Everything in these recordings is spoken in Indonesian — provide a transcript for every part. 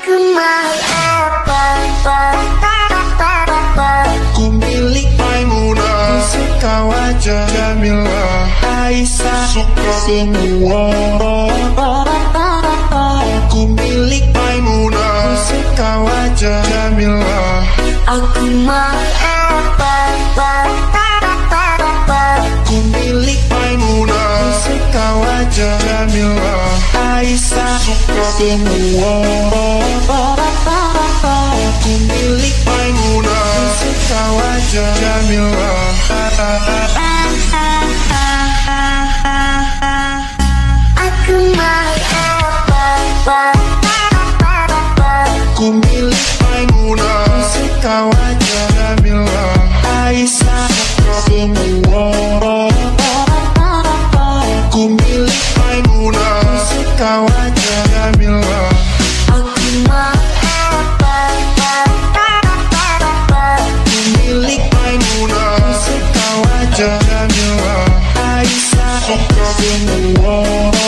Aku mau Ku milik Maimunah, suka wajah Jamilah, Aisyah suka semua. Ku milik Maimunah, suka wajah Jamilah. Aku mau Ku milik Maimunah, suka wajah Jamilah, Aisyah suka semua. Ku milik Maimunah, suka wajah Jamilah. Aku mau Ku milik Maimunah, suka wajah Jamilah, Aisyah suka semua. Ku milik Maimunah, suka wajah Jamilah. Aku mau Ku milik Maimunah, suka wajah Jamilah, Aisyah suka semua.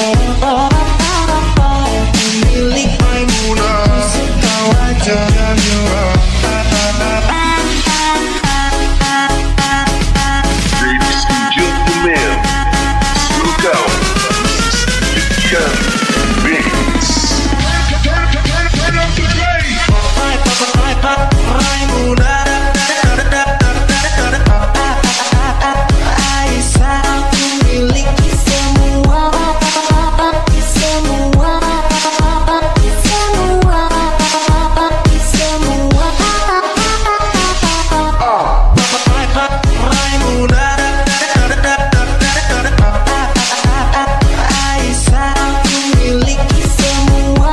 Ku milik Maimunah, suka wajah Jamilah. Ladies and gentlemen, welcome Sebastian Mix. Aisyah, aku miliki semua. Aisyah, aku miliki semua.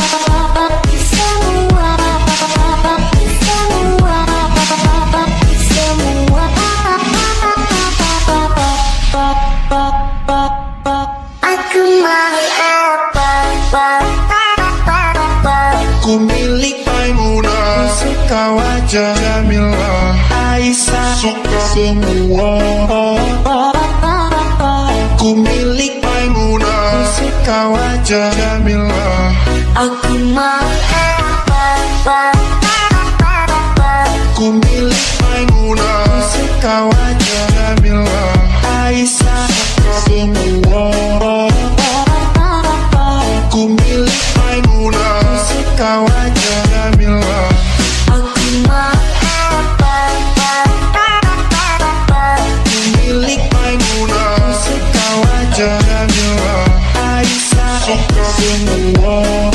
Aku mau Ku milik Maimunah, suka wajah Jamilah, Aisyah suka semua. Ku milik Maimunah, suka wajah Jamilah. Aku mau Ku milik Maimunah, suka wajah Jamilah, Aisyah suka semua. Ku milik Maimunah, suka wajah Jamilah. Aku mau Ku milik Maimunah, suka wajah Jamilah, Aisyah suka semua.